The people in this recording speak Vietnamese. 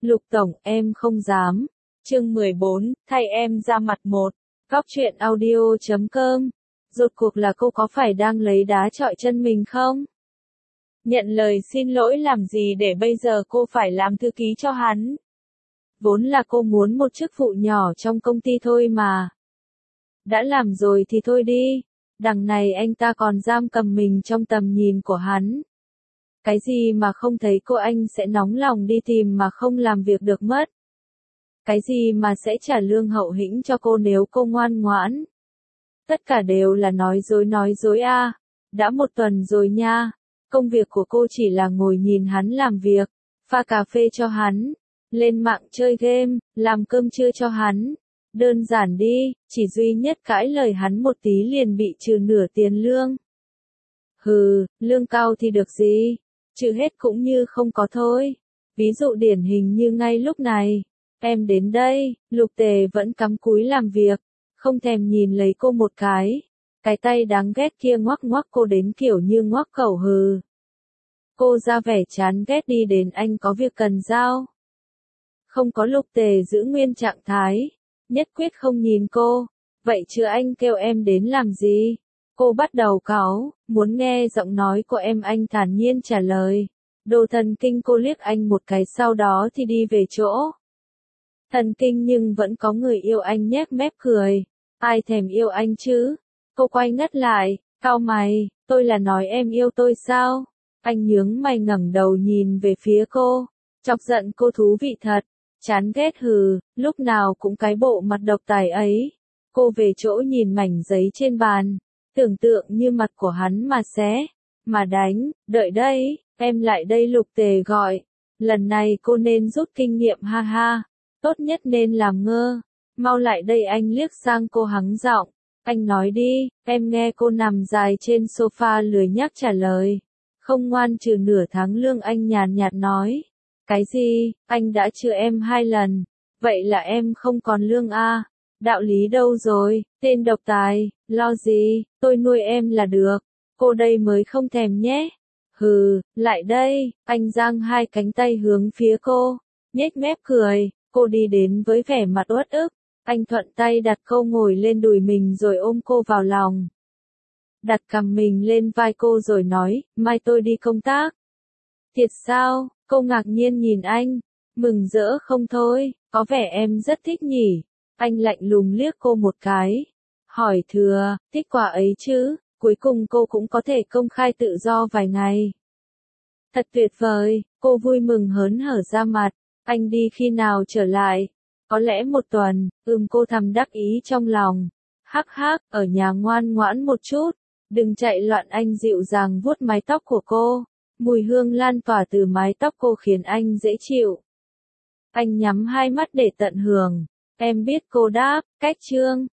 Lục Tổng, em không dám. Chương 14, thay em ra mặt một. Góc truyện audio.com. Rốt cuộc là cô có phải đang lấy đá chọi chân mình không? Nhận lời xin lỗi làm gì để bây giờ cô phải làm thư ký cho hắn? Vốn là cô muốn một chức vụ nhỏ trong công ty thôi mà. Đã làm rồi thì thôi đi. Đằng này anh ta còn giam cầm mình trong tầm nhìn của hắn. Cái gì mà không thấy cô anh sẽ nóng lòng đi tìm mà không làm việc được mất. Cái gì mà sẽ trả lương hậu hĩnh cho cô nếu cô ngoan ngoãn. Tất cả đều là nói dối à. Đã một tuần rồi nha. Công việc của cô chỉ là ngồi nhìn hắn làm việc, pha cà phê cho hắn, lên mạng chơi game, làm cơm trưa cho hắn. Đơn giản đi, chỉ duy nhất cãi lời hắn một tí liền bị trừ nửa tiền lương. Hừ, lương cao thì được gì, trừ hết cũng như không có thôi. Ví dụ điển hình như ngay lúc này, em đến đây, Lục Tề vẫn cắm cúi làm việc, không thèm nhìn lấy cô một cái. Cái tay đáng ghét kia ngoắc ngoắc cô đến kiểu như ngoắc cẩu hừ. Cô ra vẻ chán ghét đi đến anh có việc cần giao. Không có. Lục Tề giữ nguyên trạng thái, nhất quyết không nhìn cô. Vậy chứ anh kêu em đến làm gì? Cô bắt đầu cáu, muốn nghe giọng nói của em. Anh thản nhiên trả lời. Đồ thần kinh. Cô liếc anh một cái sau đó thì đi về chỗ. Thần kinh nhưng vẫn có người yêu anh nhếch mép cười. Ai thèm yêu anh chứ? Cô quay ngắt lại, cau mày, tôi là nói em yêu tôi sao? Anh nhướng mày ngẩng đầu nhìn về phía cô, chọc giận cô. Thú vị thật, chán ghét hừ, lúc nào cũng cái bộ mặt độc tài ấy. Cô về chỗ nhìn mảnh giấy trên bàn, tưởng tượng như mặt của hắn mà xé, mà đánh. Đợi đây, em lại đây. Lục Tề gọi, lần này cô nên rút kinh nghiệm ha ha, tốt nhất nên làm ngơ. Mau lại đây. Anh liếc sang cô hắng giọng. Anh nói đi, em nghe. Cô nằm dài trên sofa lười nhác trả lời. Không ngoan trừ nửa tháng lương. Anh nhàn nhạt nói. Cái gì, anh đã trừ em 2 lần. Vậy là em không còn lương à? Đạo lý đâu rồi, tên độc tài, lo gì, tôi nuôi em là được. Cô đây mới không thèm nhé. Hừ, lại đây, anh giang 2 cánh tay hướng phía cô, nhếch mép cười. Cô đi đến với vẻ mặt uất ức. Anh thuận tay đặt cô ngồi lên đùi mình rồi ôm cô vào lòng. Đặt cằm mình lên vai cô rồi nói, mai tôi đi công tác. Thiệt sao? Cô ngạc nhiên nhìn anh, mừng rỡ không thôi, có vẻ em rất thích nhỉ. Anh lạnh lùng liếc cô một cái. Hỏi thừa, thích quả ấy chứ, cuối cùng cô cũng có thể công khai tự do vài ngày. Thật tuyệt vời, cô vui mừng hớn hở ra mặt. Anh đi khi nào trở lại? Có lẽ 1 tuần, cô thầm đắc ý trong lòng. Hắc hắc, ở nhà ngoan ngoãn một chút, đừng chạy loạn. Anh dịu dàng vuốt mái tóc của cô, mùi hương lan tỏa từ mái tóc cô khiến anh dễ chịu. Anh nhắm 2 mắt để tận hưởng. Em biết. Cô đáp, cách chương.